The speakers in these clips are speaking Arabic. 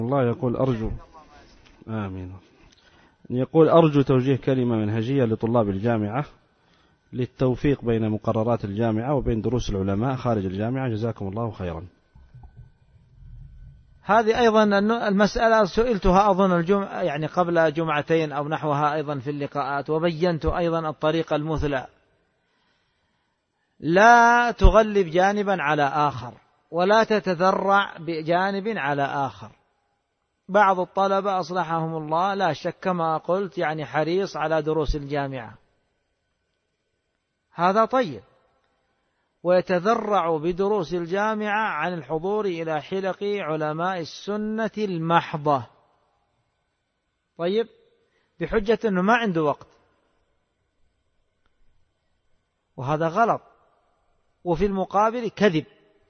الله يقول أرجو آمين. يقول أرجو توجيه كلمة منهجية لطلاب الجامعة للتوفيق بين مقررات الجامعة وبين دروس العلماء خارج الجامعة، جزاكم الله خيرا. هذه أيضا المسألة سئلتها أظن يعني قبل جمعتين أو نحوها أيضا في اللقاءات، وبينت أيضا الطريقة المثلى: لا تغلب جانبا على آخر ولا تتذرع بجانب على آخر. بعض الطلبة أصلحهم الله لا شك كما قلت يعني حريص على دروس الجامعة، هذا طيب، ويتذرع بدروس الجامعة عن الحضور إلى حلق علماء السنة المحضة، طيب، بحجة أنه ما عنده وقت، وهذا غلط. وفي المقابل كذب،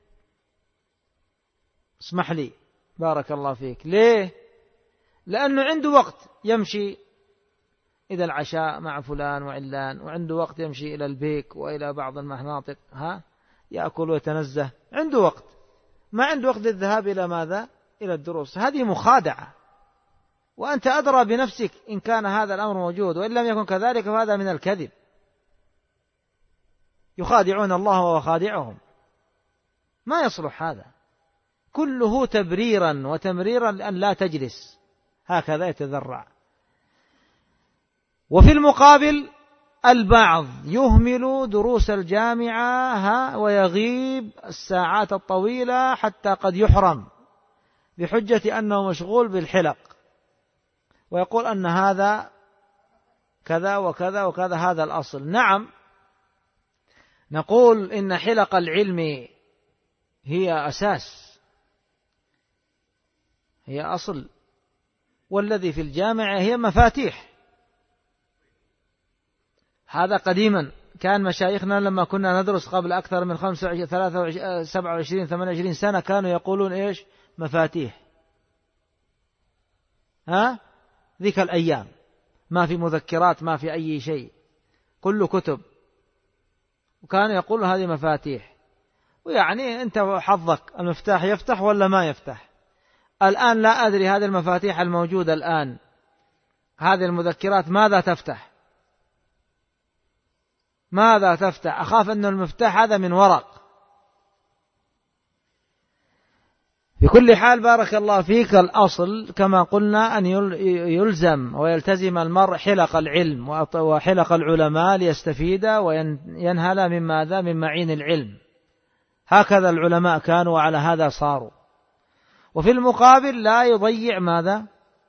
اسمح لي بارك الله فيك، ليه؟ لأنه عنده وقت يمشي إلى العشاء مع فلان وعلان، وعنده وقت يمشي إلى البيك وإلى بعض المناطق يأكل ويتنزه، عنده وقت، ما عنده وقت للذهاب إلى ماذا؟ إلى الدروس. هذه مخادعة، وأنت أدرى بنفسك إن كان هذا الأمر موجود، وإن لم يكن كذلك فهذا من الكذب، يخادعون الله وهو خادعهم، ما يصلح هذا، كله تبريرا وتمريرا لأن لا تجلس، هكذا يتذرع. وفي المقابل البعض يهمل دروس الجامعة ويغيب الساعات الطويلة حتى قد يحرم بحجة أنه مشغول بالحلق، ويقول أن هذا كذا وكذا وكذا. هذا الأصل. نعم، نقول إن حلق العلم هي أساس، هي أصل، والذي في الجامعة هي مفاتيح. هذا قديما كان مشايخنا لما كنا ندرس قبل أكثر من 27 28 سنة كانوا يقولون إيش؟ مفاتيح. ذيك الأيام ما في مذكرات، ما في أي شيء، كله كتب، وكانوا يقولون هذه مفاتيح، ويعني أنت حظك المفتاح يفتح ولا ما يفتح. الآن لا أدري هذه المفاتيح الموجودة الآن، هذه المذكرات ماذا تفتح؟ ماذا تفتح؟ أخاف أن المفتاح هذا من ورق. في كل حال بارك الله فيك، الأصل كما قلنا أن يلزم ويلتزم المرء حلق العلم وحلق العلماء ليستفيد وينهل من ماذا؟ من معين العلم. هكذا العلماء كانوا وعلى هذا صاروا. وفي المقابل لا يضيع ماذا؟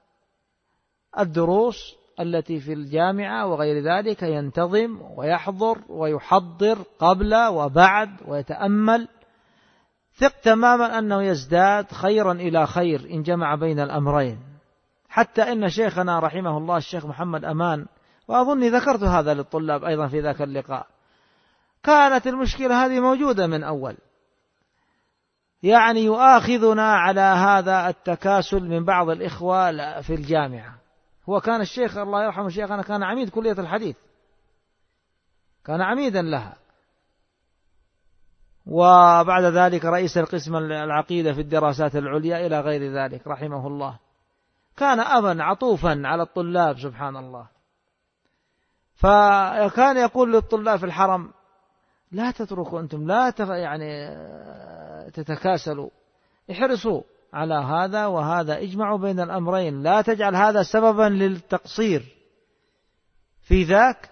الدروس التي في الجامعة وغير ذلك، ينتظم ويحضر ويحضر قبل وبعد ويتأمل، ثق تماما أنه يزداد خيرا إلى خير إن جمع بين الأمرين. حتى إن شيخنا رحمه الله الشيخ محمد أمان، وأظني ذكرت هذا للطلاب أيضا في ذاك اللقاء، كانت المشكلة هذه موجودة من أول، يعني يؤاخذنا على هذا التكاسل من بعض الإخوة في الجامعة. هو كان الشيخ الله يرحمه شيخنا كان عميد كلية الحديث، كان عميدا لها، وبعد ذلك رئيس القسم العقيدة في الدراسات العليا إلى غير ذلك رحمه الله. كان أبا عطوفا على الطلاب سبحان الله. فكان يقول للطلاب في الحرم: لا تتركوا أنتم، لا يعني تتكاسلوا، احرصوا على هذا وهذا، اجمعوا بين الأمرين، لا تجعل هذا سببا للتقصير في ذاك.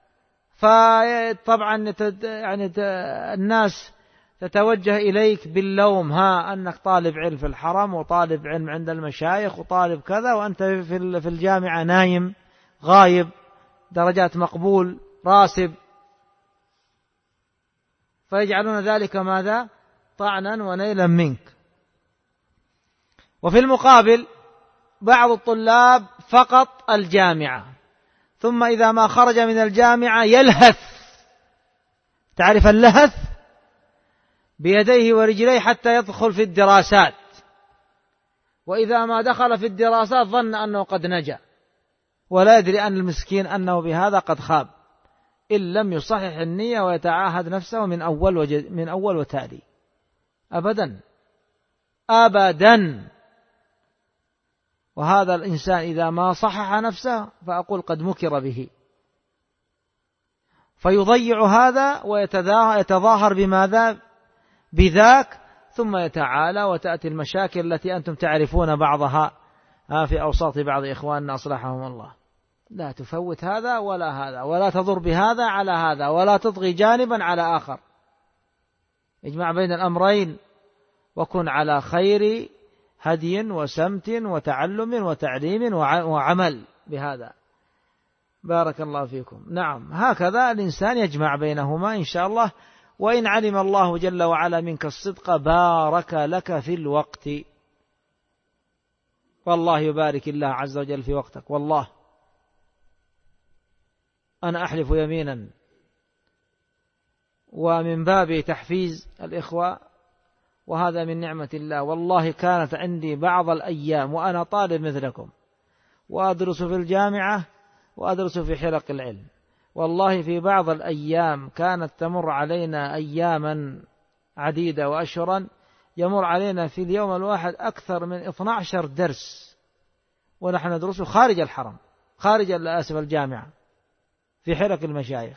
فطبعا يعني الناس تتوجه إليك باللوم، أنك طالب علم في الحرم وطالب علم عند المشايخ وطالب كذا، وأنت في الجامعة نايم غايب، درجات مقبول راسب، فيجعلون ذلك ماذا؟ طعنا ونيلا منك. وفي المقابل بعض الطلاب فقط الجامعة، ثم إذا ما خرج من الجامعة يلهث، تعرف اللهث؟ بيديه ورجليه حتى يدخل في الدراسات، وإذا ما دخل في الدراسات ظن أنه قد نجا، ولا يدري أن المسكين أنه بهذا قد خاب إن لم يصحح النية ويتعاهد نفسه من أول وتالي. أبدا أبدا. وهذا الإنسان إذا ما صحح نفسه فأقول قد مكر به، فيضيع هذا ويتظاهر بماذا؟ بذاك، ثم يتعالى وتأتي المشاكل التي أنتم تعرفون بعضها في أوساط بعض إخواننا أصلحهم الله. لا تفوت هذا ولا هذا، ولا تضر بهذا على هذا، ولا تطغي جانبا على آخر، اجمع بين الأمرين، وكن على خير هدي وسمت وتعلم وتعليم وعمل بهذا. بارك الله فيكم. نعم، هكذا الإنسان يجمع بينهما إن شاء الله، وإن علم الله جل وعلا منك الصدق بارك لك في الوقت، والله يبارك الله عز وجل في وقتك. والله أنا أحلف يمينا، ومن باب تحفيز الإخوة، وهذا من نعمة الله. والله كانت عندي بعض الأيام وأنا طالب مثلكم وأدرس في الجامعة وأدرس في حلق العلم، والله في بعض الأيام كانت تمر علينا أياما عديدة وأشهرا يمر علينا في اليوم الواحد أكثر من 12 درس، ونحن ندرسه خارج الحرم، خارج الجامعة، في حلق المشايخ.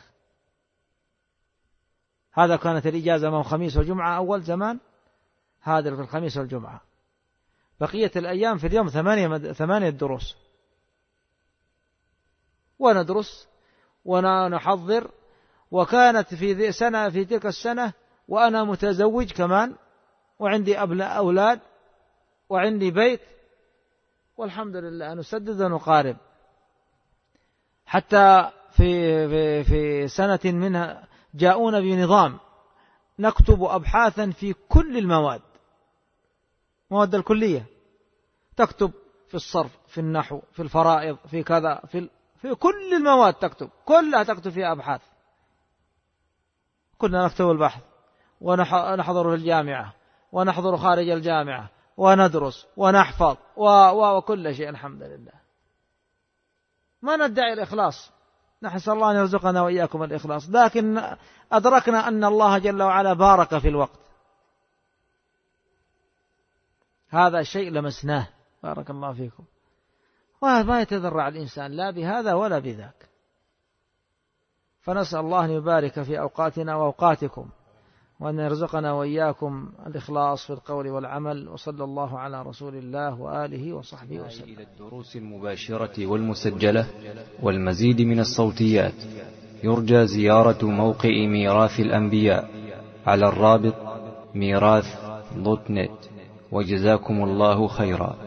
هذا كانت الإجازة من خميس وجمعة أول زمان، هذا في الخميس والجمعة، بقية الأيام في اليوم 8 دروس، وندرس ونحضر. وكانت في تلك السنة وأنا متزوج كمان، وعندي أولاد، وعندي بيت، والحمد لله نسدد ونقارب. حتى في سنة منها جاءونا بنظام نكتب أبحاثا في كل المواد، مواد الكلية، تكتب في الصرف، في النحو، في الفرائض، في كذا، في كل المواد تكتب، كلها تكتب فيها أبحاث. كنا نكتب البحث ونحضر في الجامعة، ونحضر خارج الجامعة، وندرس ونحفظ وكل شيء. الحمد لله ما ندعي الإخلاص، نحن الله أن يرزقنا وإياكم الإخلاص، لكن أدركنا أن الله جل وعلا بارك في الوقت. هذا الشيء لمسناه، بارك الله فيكم. وما يتذرع الإنسان لا بهذا ولا بذاك. فنسأل الله أن يبارك في أوقاتنا وأوقاتكم، وأن يرزقنا وإياكم الإخلاص في القول والعمل. وصلى الله على رسول الله وآله وصحبه وسلم. إلى الدروس المباشرة والمسجلة والمزيد من الصوتيات، يرجى زيارة موقع ميراث الأنبياء على الرابط ميراث.net. وجزاكم الله خيرا.